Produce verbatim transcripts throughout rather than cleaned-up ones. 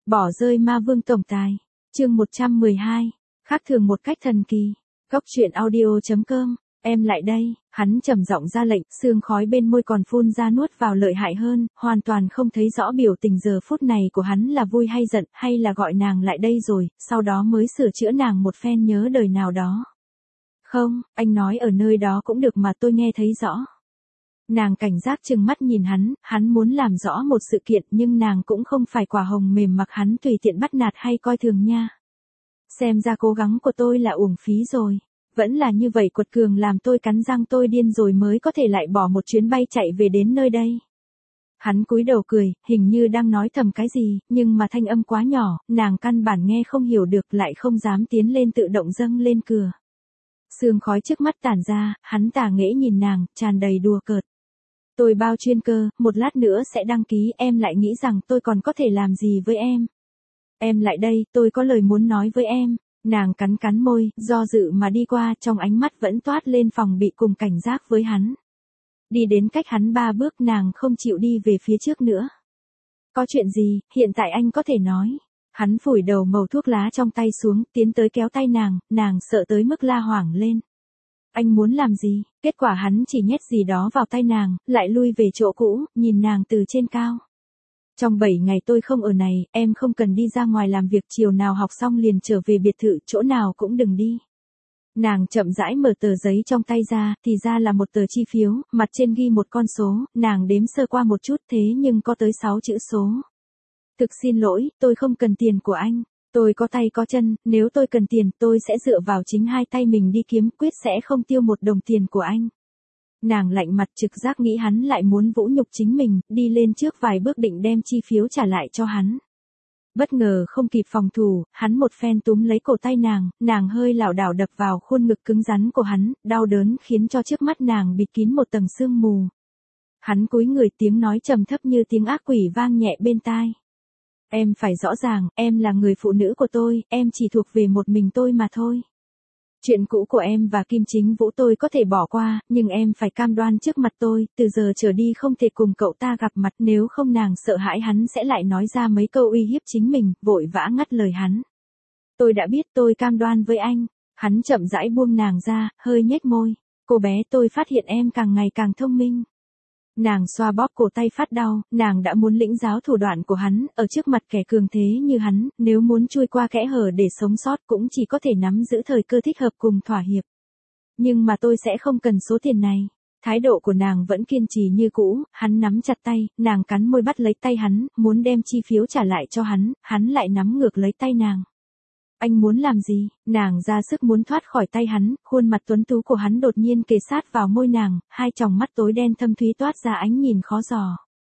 Bỏ rơi ma vương tổng tài. Chương một trăm mười hai. Khác thường một cách thần kỳ. Góc truyện audio chấm com. Em lại đây, hắn trầm giọng ra lệnh, sương khói bên môi còn phun ra nuốt vào lợi hại hơn, hoàn toàn không thấy rõ biểu tình giờ phút này của hắn là vui hay giận, hay là gọi nàng lại đây rồi, sau đó mới sửa chữa nàng một phen nhớ đời nào đó. Không, anh nói ở nơi đó cũng được mà tôi nghe thấy rõ. Nàng cảnh giác trừng mắt nhìn hắn, hắn muốn làm rõ một sự kiện nhưng nàng cũng không phải quả hồng mềm mặc hắn tùy tiện bắt nạt hay coi thường nha. Xem ra cố gắng của tôi là uổng phí rồi. Vẫn là như vậy quật cường làm tôi cắn răng tôi điên rồi mới có thể lại bỏ một chuyến bay chạy về đến nơi đây. Hắn cúi đầu cười, hình như đang nói thầm cái gì, nhưng mà thanh âm quá nhỏ, nàng căn bản nghe không hiểu được lại không dám tiến lên tự động dâng lên cửa. Sương khói trước mắt tản ra, hắn tà nghễ nhìn nàng, tràn đầy đùa cợt. Tôi bao chuyên cơ, một lát nữa sẽ đăng ký, em lại nghĩ rằng tôi còn có thể làm gì với em. Em lại đây, tôi có lời muốn nói với em. Nàng cắn cắn môi, do dự mà đi qua, trong ánh mắt vẫn toát lên phòng bị cùng cảnh giác với hắn. Đi đến cách hắn ba bước, nàng không chịu đi về phía trước nữa. Có chuyện gì, hiện tại anh có thể nói. Hắn phủi đầu màu thuốc lá trong tay xuống, tiến tới kéo tay nàng, nàng sợ tới mức la hoảng lên. Anh muốn làm gì? Kết quả hắn chỉ nhét gì đó vào tay nàng, lại lui về chỗ cũ, nhìn nàng từ trên cao. Trong bảy ngày tôi không ở này, em không cần đi ra ngoài làm việc, chiều nào học xong liền trở về biệt thự, chỗ nào cũng đừng đi. Nàng chậm rãi mở tờ giấy trong tay ra, thì ra là một tờ chi phiếu, mặt trên ghi một con số, nàng đếm sơ qua một chút thế nhưng có tới sáu chữ số. Thực xin lỗi, tôi không cần tiền của anh. Tôi có tay có chân, nếu tôi cần tiền tôi sẽ dựa vào chính hai tay mình đi kiếm, quyết sẽ không tiêu một đồng tiền của anh. Nàng lạnh mặt trực giác nghĩ hắn lại muốn vũ nhục chính mình, đi lên trước vài bước định đem chi phiếu trả lại cho hắn. Bất ngờ không kịp phòng thủ, hắn một phen túm lấy cổ tay nàng, nàng hơi lảo đảo đập vào khuôn ngực cứng rắn của hắn, đau đớn khiến cho trước mắt nàng bịt kín một tầng sương mù. Hắn cúi người, tiếng nói trầm thấp như tiếng ác quỷ vang nhẹ bên tai. Em phải rõ ràng, em là người phụ nữ của tôi, em chỉ thuộc về một mình tôi mà thôi. Chuyện cũ của em và Kim Chính Vũ tôi có thể bỏ qua, nhưng em phải cam đoan trước mặt tôi, từ giờ trở đi không thể cùng cậu ta gặp mặt, nếu không nàng sợ hãi hắn sẽ lại nói ra mấy câu uy hiếp chính mình, vội vã ngắt lời hắn. Tôi đã biết, tôi cam đoan với anh. Hắn chậm rãi buông nàng ra, hơi nhếch môi. Cô bé, tôi phát hiện em càng ngày càng thông minh. Nàng xoa bóp cổ tay phát đau, nàng đã muốn lĩnh giáo thủ đoạn của hắn, ở trước mặt kẻ cường thế như hắn, nếu muốn chui qua kẽ hở để sống sót cũng chỉ có thể nắm giữ thời cơ thích hợp cùng thỏa hiệp. Nhưng mà tôi sẽ không cần số tiền này. Thái độ của nàng vẫn kiên trì như cũ, hắn nắm chặt tay, nàng cắn môi bắt lấy tay hắn, muốn đem chi phiếu trả lại cho hắn, hắn lại nắm ngược lấy tay nàng. Anh muốn làm gì? Nàng ra sức muốn thoát khỏi tay hắn, khuôn mặt tuấn tú của hắn đột nhiên kề sát vào môi nàng, hai tròng mắt tối đen thâm thúy toát ra ánh nhìn khó dò.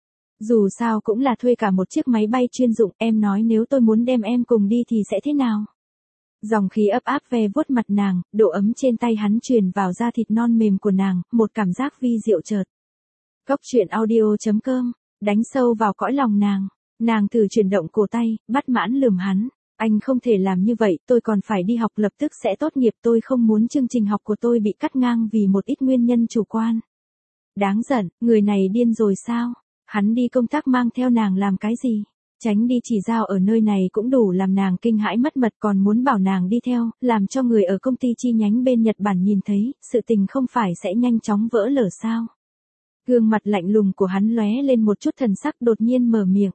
Dù sao cũng là thuê cả một chiếc máy bay chuyên dụng, em nói nếu tôi muốn đem em cùng đi thì sẽ thế nào? Dòng khí ấp áp ve vuốt mặt nàng, độ ấm trên tay hắn truyền vào da thịt non mềm của nàng, một cảm giác vi diệu chợt. Góc truyện audio chấm com, đánh sâu vào cõi lòng nàng, nàng thử chuyển động cổ tay, bắt mãn lườm hắn. Anh không thể làm như vậy, tôi còn phải đi học, lập tức sẽ tốt nghiệp, tôi không muốn chương trình học của tôi bị cắt ngang vì một ít nguyên nhân chủ quan. Đáng giận, người này điên rồi sao? Hắn đi công tác mang theo nàng làm cái gì? Tránh đi chỉ giao ở nơi này cũng đủ làm nàng kinh hãi mất mật, còn muốn bảo nàng đi theo, làm cho người ở công ty chi nhánh bên Nhật Bản nhìn thấy, sự tình không phải sẽ nhanh chóng vỡ lở sao? Gương mặt lạnh lùng của hắn lóe lên một chút thần sắc, đột nhiên mở miệng.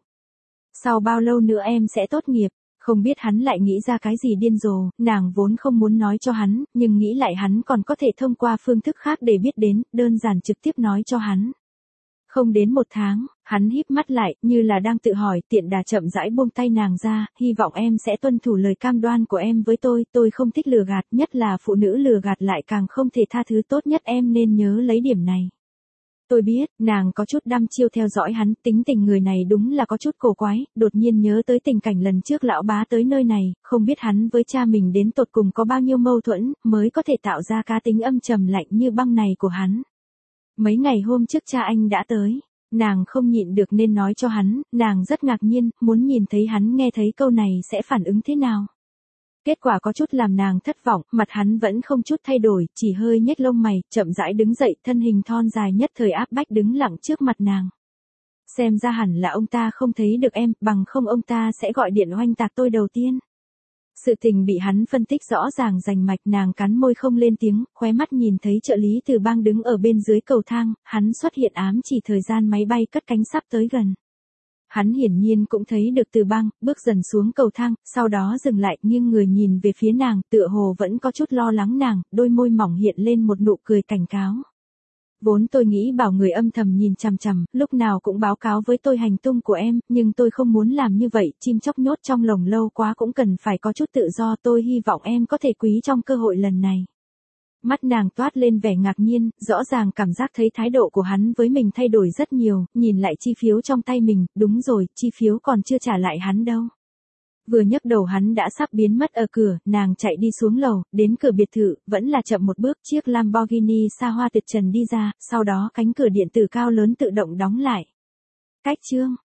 Sau bao lâu nữa em sẽ tốt nghiệp? Không biết hắn lại nghĩ ra cái gì điên rồ, nàng vốn không muốn nói cho hắn, nhưng nghĩ lại hắn còn có thể thông qua phương thức khác để biết đến, đơn giản trực tiếp nói cho hắn. Không đến một tháng, hắn híp mắt lại, như là đang tự hỏi, tiện đà chậm rãi buông tay nàng ra, hy vọng em sẽ tuân thủ lời cam đoan của em với tôi, tôi không thích lừa gạt, nhất là phụ nữ lừa gạt lại càng không thể tha thứ, tốt nhất em nên nhớ lấy điểm này. Tôi biết, nàng có chút đăm chiêu theo dõi hắn, tính tình người này đúng là có chút cổ quái, đột nhiên nhớ tới tình cảnh lần trước lão bá tới nơi này, không biết hắn với cha mình đến tột cùng có bao nhiêu mâu thuẫn, mới có thể tạo ra cá tính âm trầm lạnh như băng này của hắn. Mấy ngày hôm trước cha anh đã tới, nàng không nhịn được nên nói cho hắn, nàng rất ngạc nhiên, muốn nhìn thấy hắn nghe thấy câu này sẽ phản ứng thế nào. Kết quả có chút làm nàng thất vọng, mặt hắn vẫn không chút thay đổi, chỉ hơi nhếch lông mày, chậm rãi đứng dậy, thân hình thon dài nhất thời áp bách đứng lặng trước mặt nàng. Xem ra hẳn là ông ta không thấy được em, bằng không ông ta sẽ gọi điện oanh tạc tôi đầu tiên. Sự tình bị hắn phân tích rõ ràng rành mạch, nàng cắn môi không lên tiếng, khóe mắt nhìn thấy trợ lý Từ Bang đứng ở bên dưới cầu thang, hắn xuất hiện ám chỉ thời gian máy bay cất cánh sắp tới gần. Hắn hiển nhiên cũng thấy được Từ Bang, bước dần xuống cầu thang, sau đó dừng lại nghiêng người nhìn về phía nàng, tựa hồ vẫn có chút lo lắng nàng, đôi môi mỏng hiện lên một nụ cười cảnh cáo. Vốn tôi nghĩ bảo người âm thầm nhìn chằm chằm, lúc nào cũng báo cáo với tôi hành tung của em, nhưng tôi không muốn làm như vậy, chim chóc nhốt trong lồng lâu quá cũng cần phải có chút tự do, tôi hy vọng em có thể quý trong cơ hội lần này. Mắt nàng toát lên vẻ ngạc nhiên, rõ ràng cảm giác thấy thái độ của hắn với mình thay đổi rất nhiều, nhìn lại chi phiếu trong tay mình, đúng rồi, chi phiếu còn chưa trả lại hắn đâu. Vừa nhấc đầu hắn đã sắp biến mất ở cửa, nàng chạy đi xuống lầu, đến cửa biệt thự, vẫn là chậm một bước, chiếc Lamborghini xa hoa tuyệt trần đi ra, sau đó cánh cửa điện tử cao lớn tự động đóng lại. Cách chương